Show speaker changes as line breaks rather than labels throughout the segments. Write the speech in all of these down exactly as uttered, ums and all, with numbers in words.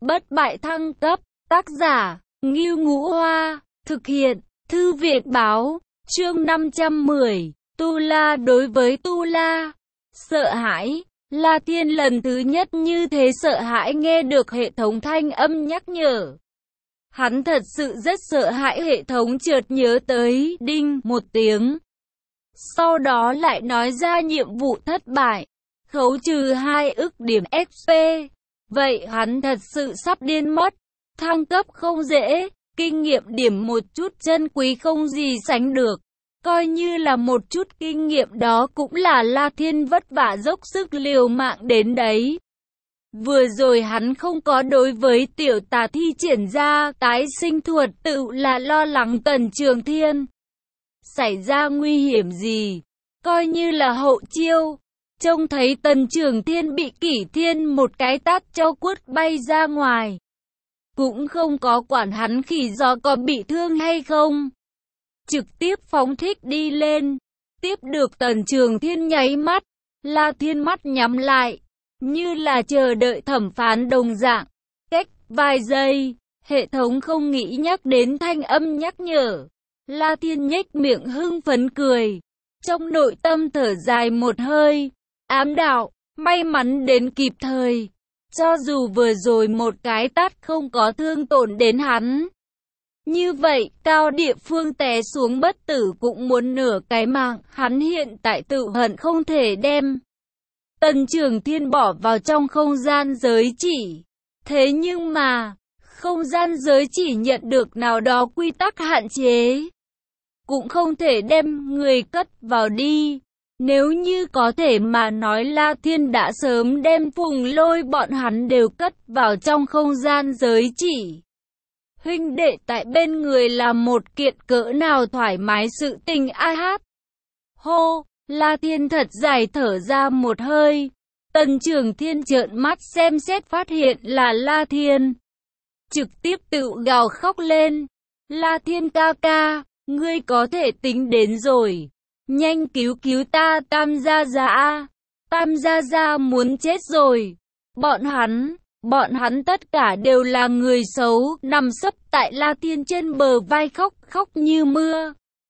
bất bại thăng cấp, tác giả, Ngưu Ngũ Hoa, thực hiện, Thư viện báo, chương năm trăm mười, Tu La đối với Tu La. Sợ hãi, La Thiên lần thứ nhất như thế sợ hãi nghe được hệ thống thanh âm nhắc nhở. Hắn thật sự rất sợ hãi, hệ thống chợt nhớ tới, đinh, một tiếng. Sau đó lại nói ra nhiệm vụ thất bại, khấu trừ hai ức điểm ích pê. Vậy hắn thật sự sắp điên mất. Thăng cấp không dễ, kinh nghiệm điểm một chút chân quý không gì sánh được. Coi như là một chút kinh nghiệm đó cũng là La Thiên vất vả dốc sức liều mạng đến đấy. Vừa rồi hắn không có đối với tiểu tà thi triển ra tái sinh thuật, tự là lo lắng Tần Trường Thiên xảy ra nguy hiểm gì, coi như là hậu chiêu. Trông thấy Tần Trường Thiên bị Kỷ Thiên một cái tát cho quất bay ra ngoài, cũng không có quản hắn khỉ gió có bị thương hay không, trực tiếp phóng thích đi lên. Tiếp được Tần Trường Thiên nháy mắt, La Thiên mắt nhắm lại, như là chờ đợi thẩm phán đồng dạng. Cách vài giây, hệ thống không nghĩ nhắc đến thanh âm nhắc nhở. La Thiên nhếch miệng hưng phấn cười, trong nội tâm thở dài một hơi, ám đạo, may mắn đến kịp thời. Cho dù vừa rồi một cái tát không có thương tổn đến hắn, như vậy cao địa phương té xuống bất tử cũng muốn nửa cái mạng. Hắn hiện tại tự hận không thể đem Tần Trường Thiên bỏ vào trong không gian giới chỉ. Thế nhưng mà, không gian giới chỉ nhận được nào đó quy tắc hạn chế, cũng không thể đem người cất vào đi. Nếu như có thể mà nói, La Thiên đã sớm đem Phùng Lôi bọn hắn đều cất vào trong không gian giới chỉ. Huynh đệ tại bên người là một kiện cỡ nào thoải mái sự tình a hát. Hô, La Thiên thật dài thở ra một hơi. Tần Trường Thiên trợn mắt xem xét phát hiện là La Thiên, trực tiếp tự gào khóc lên. La Thiên ca ca, ngươi có thể tính đến rồi. Nhanh cứu cứu ta, Tam Gia Gia. Tam Gia Gia muốn chết rồi. Bọn hắn, bọn hắn tất cả đều là người xấu, nằm sấp tại La Thiên trên bờ vai khóc, khóc như mưa.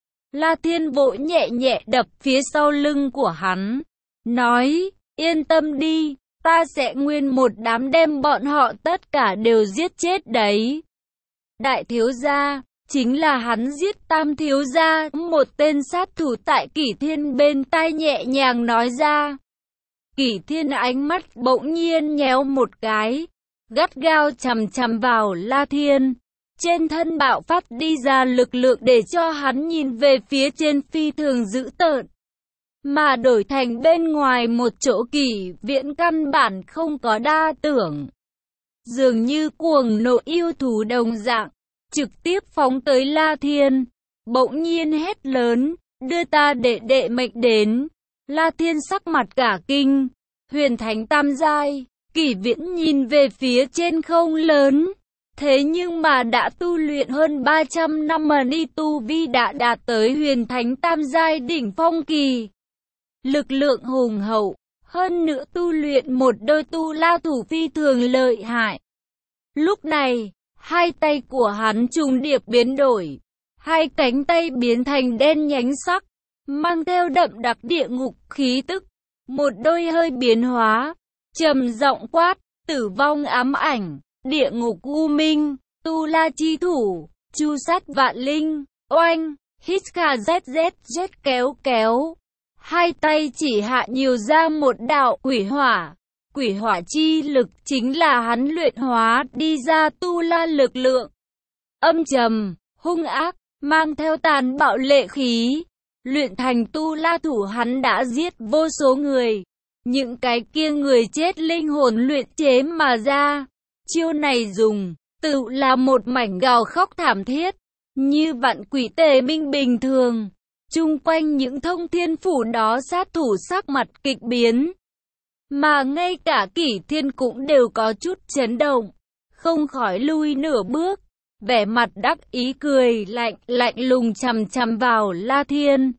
La Thiên vỗ nhẹ nhẹ đập phía sau lưng của hắn, nói, yên tâm đi, ta sẽ nguyên một đám đem bọn họ tất cả đều giết chết đấy. Đại thiếu gia, chính là hắn giết Tam thiếu gia, một tên sát thủ tại Kỷ Thiên bên tai nhẹ nhàng nói ra. Kỷ Thiên ánh mắt bỗng nhiên nhéo một cái, gắt gao chằm chằm vào La Thiên. Trên thân bạo phát đi ra lực lượng để cho hắn nhìn về phía trên phi thường dữ tợn. Mà đổi thành bên ngoài một chỗ Kỷ Viễn căn bản không có đa tưởng, dường như cuồng nộ yêu thú đồng dạng, trực tiếp phóng tới La Thiên, bỗng nhiên hét lớn, đưa ta đệ đệ mệnh đến. La Thiên sắc mặt cả kinh, huyền thánh tam giai. Kỷ Viễn nhìn về phía trên không lớn, thế nhưng mà đã tu luyện hơn ba trăm năm mà ni tu vi đã đạt tới huyền thánh tam giai đỉnh phong kỳ. Lực lượng hùng hậu, hơn nữa tu luyện một đôi tu la thủ phi thường lợi hại. Lúc này, hai tay của hắn trùng điệp biến đổi, hai cánh tay biến thành đen nhánh sắc, mang theo đậm đặc địa ngục khí tức. Một đôi hơi biến hóa, trầm giọng quát, tử vong ám ảnh, địa ngục u minh, tu la chi thủ, chu sát vạn linh, oanh, hít kha zét zét zét kéo kéo. Hai tay chỉ hạ nhiều ra một đạo quỷ hỏa. Quỷ hỏa chi lực chính là hắn luyện hóa đi ra tu la lực lượng. Âm trầm, hung ác, mang theo tàn bạo lệ khí. Luyện thành tu la thủ hắn đã giết vô số người. Những cái kia người chết linh hồn luyện chế mà ra. Chiêu này dùng, tự là một mảnh gào khóc thảm thiết, như vạn quỷ tề minh bình thường. Chung quanh những thông thiên phủ đó sát thủ sắc mặt kịch biến. Mà ngay cả Kỷ Thiên cũng đều có chút chấn động, không khỏi lui nửa bước, vẻ mặt đắc ý cười lạnh, lạnh lùng chằm chằm vào La Thiên.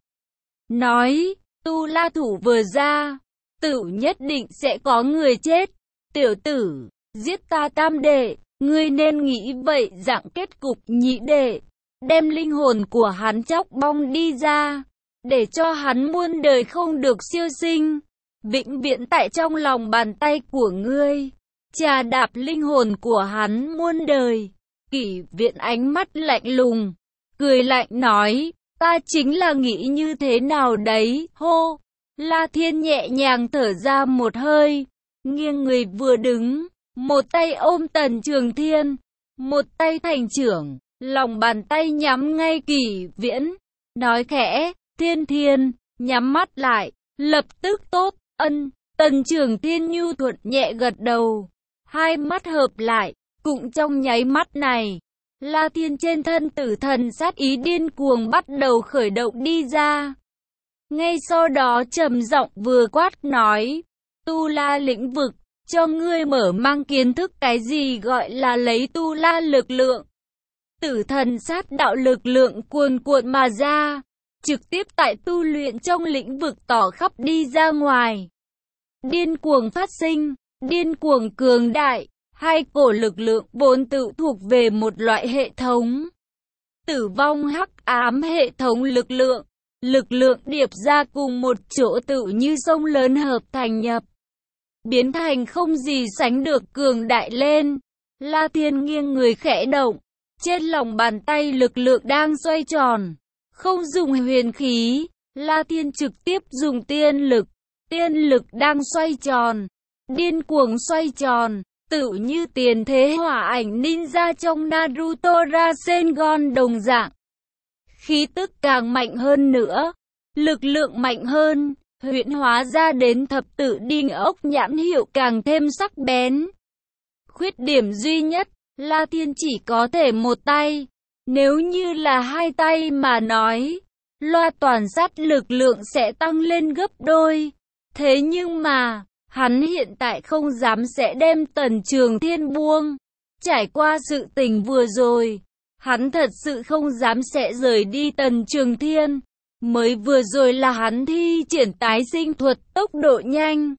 Nói, tu la thủ vừa ra, tự nhất định sẽ có người chết. Tiểu tử, giết ta tam đệ, ngươi nên nghĩ vậy dạng kết cục nhị đệ, đem linh hồn của hắn chóc bong đi ra, để cho hắn muôn đời không được siêu sinh, vĩnh viễn tại trong lòng bàn tay của ngươi, chà đạp linh hồn của hắn muôn đời. Kỷ Viễn ánh mắt lạnh lùng, cười lạnh nói, ta chính là nghĩ như thế nào đấy, hô. La Thiên nhẹ nhàng thở ra một hơi, nghiêng người vừa đứng, một tay ôm Tần Trường Thiên, một tay thành trưởng, lòng bàn tay nhắm ngay Kỷ Viễn, nói khẽ, Thiên Thiên, nhắm mắt lại, lập tức tốt, ân. Tần Trường Thiên nhu thuận nhẹ gật đầu, hai mắt hợp lại, cũng trong nháy mắt này, La Thiên trên thân tử thần sát ý điên cuồng bắt đầu khởi động đi ra. Ngay sau đó trầm giọng vừa quát nói, Tu La lĩnh vực, cho ngươi mở mang kiến thức cái gì gọi là lấy Tu La lực lượng. Tử thần sát đạo lực lượng cuồn cuộn mà ra, trực tiếp tại tu luyện trong lĩnh vực tỏ khắp đi ra ngoài. Điên cuồng phát sinh, điên cuồng cường đại, hai cổ lực lượng vốn tự thuộc về một loại hệ thống. Tử vong hắc ám hệ thống lực lượng, lực lượng điệp ra cùng một chỗ tự như sông lớn hợp thành nhập, biến thành không gì sánh được cường đại lên. La Thiên nghiêng người khẽ động, trên lòng bàn tay lực lượng đang xoay tròn, không dùng huyền khí, La Thiên trực tiếp dùng tiên lực, tiên lực đang xoay tròn, điên cuồng xoay tròn, tự như tiền thế hỏa ảnh ninja trong Naruto Rasengan đồng dạng. Khí tức càng mạnh hơn nữa, lực lượng mạnh hơn, huyễn hóa ra đến thập tự đinh ốc nhãn hiệu càng thêm sắc bén. Khuyết điểm duy nhất, La Thiên chỉ có thể một tay, nếu như là hai tay mà nói, loa toàn sát lực lượng sẽ tăng lên gấp đôi. Thế nhưng mà, hắn hiện tại không dám sẽ đem Tần Trường Thiên buông. Trải qua sự tình vừa rồi, hắn thật sự không dám sẽ rời đi Tần Trường Thiên. Mới vừa rồi là hắn thi triển tái sinh thuật tốc độ nhanh.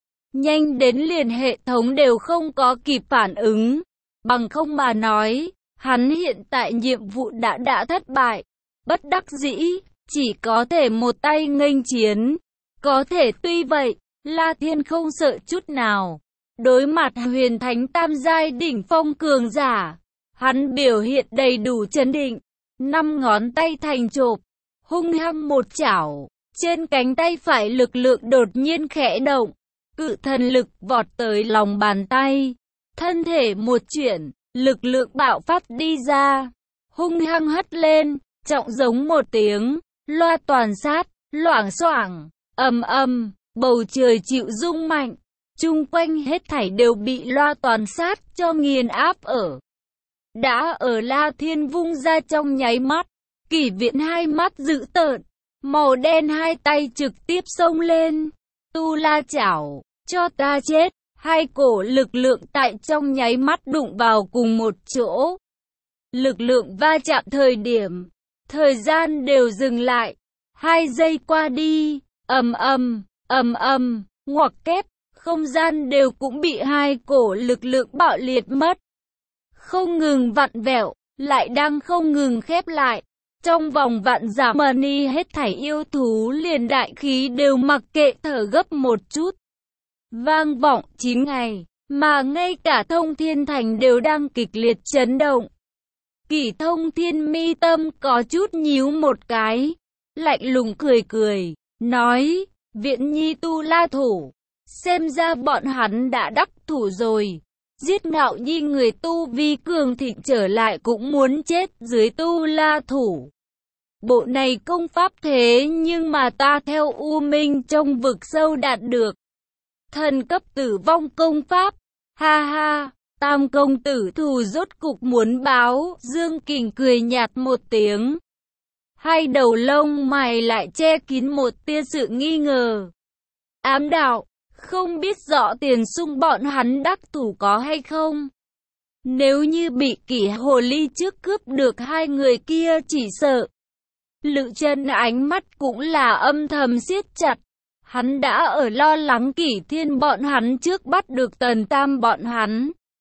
Nhanh đến liền hệ thống đều không có kịp phản ứng. Bằng không mà nói, hắn hiện tại nhiệm vụ đã đã thất bại. Bất đắc dĩ, chỉ có thể một tay nghênh chiến. Có thể tuy vậy, La Thiên không sợ chút nào. Đối mặt huyền thánh tam giai đỉnh phong cường giả, hắn biểu hiện đầy đủ chấn định. Năm ngón tay thành chộp, hung hăng một chảo. Trên cánh tay phải lực lượng đột nhiên khẽ động. Cự thần lực vọt tới lòng bàn tay. Thân thể một chuyển, lực lượng bạo phát đi ra. Hung hăng hất lên, trọng giống một tiếng. Loa toàn sát, loảng xoảng, ầm ầm, bầu trời chịu rung mạnh. Chung quanh hết thảy đều bị loa toàn sát cho nghiền áp ở. Đã ở La Thiên vung ra trong nháy mắt. Kỷ Viễn hai mắt dữ tợn, màu đen hai tay trực tiếp xông lên. Tu La chảo, cho ta chết. Hai cổ lực lượng tại trong nháy mắt đụng vào cùng một chỗ. Lực lượng va chạm thời điểm, thời gian đều dừng lại. Hai giây qua đi, ầm ầm, ầm ầm, ngoặc kép, không gian đều cũng bị hai cổ lực lượng bạo liệt mất. Không ngừng vặn vẹo, lại đang không ngừng khép lại. Trong vòng vạn giảm money hết thảy yêu thú liền đại khí đều mặc kệ thở gấp một chút. Vang vọng chín ngày, mà ngay cả Thông Thiên Thành đều đang kịch liệt chấn động. Kỷ Thông Thiên mi tâm có chút nhíu một cái, lạnh lùng cười cười, nói, Viễn Nhi Tu La thủ, xem ra bọn hắn đã đắc thủ rồi. Giết Ngạo Nhi người tu vi cường thịnh trở lại cũng muốn chết dưới Tu La thủ. Bộ này công pháp thế nhưng mà ta theo U Minh trong vực sâu đạt được. Thần cấp tử vong công pháp, ha ha, Tam công tử thù rốt cục muốn báo. Dương Kình cười nhạt một tiếng. Hai đầu lông mày lại che kín một tia sự nghi ngờ. Ám đạo, không biết rõ Tiền Sung bọn hắn đắc thủ có hay không. Nếu như bị Kỷ Hồ Ly trước cướp được hai người kia chỉ sợ. Lự Chân ánh mắt cũng là âm thầm siết chặt. Hắn đã ở lo lắng Kỷ Thiên bọn hắn trước bắt được Tần Tam bọn hắn.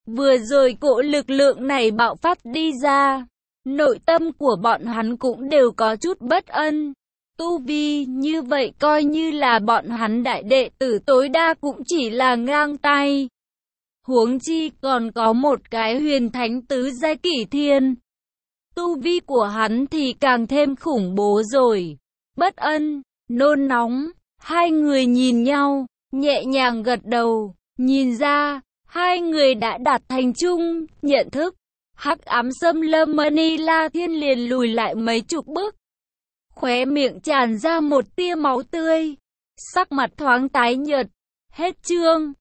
Vừa rồi cỗ lực lượng này bạo phát đi ra, nội tâm của bọn hắn cũng đều có chút bất ân. Tu vi như vậy coi như là bọn hắn đại đệ tử tối đa cũng chỉ là ngang tay. Huống chi còn có một cái huyền thánh tứ giai kỷ thiên. Tu vi của hắn thì càng thêm khủng bố rồi. Bất ân, nôn nóng, hai người nhìn nhau, nhẹ nhàng gật đầu, nhìn ra, hai người đã đạt thành chung, nhận thức. Hắc ám xâm lâm Manila Thiên liền lùi lại mấy chục bước. Khóe miệng tràn ra một tia máu tươi, sắc mặt thoáng tái nhợt. Hết chương.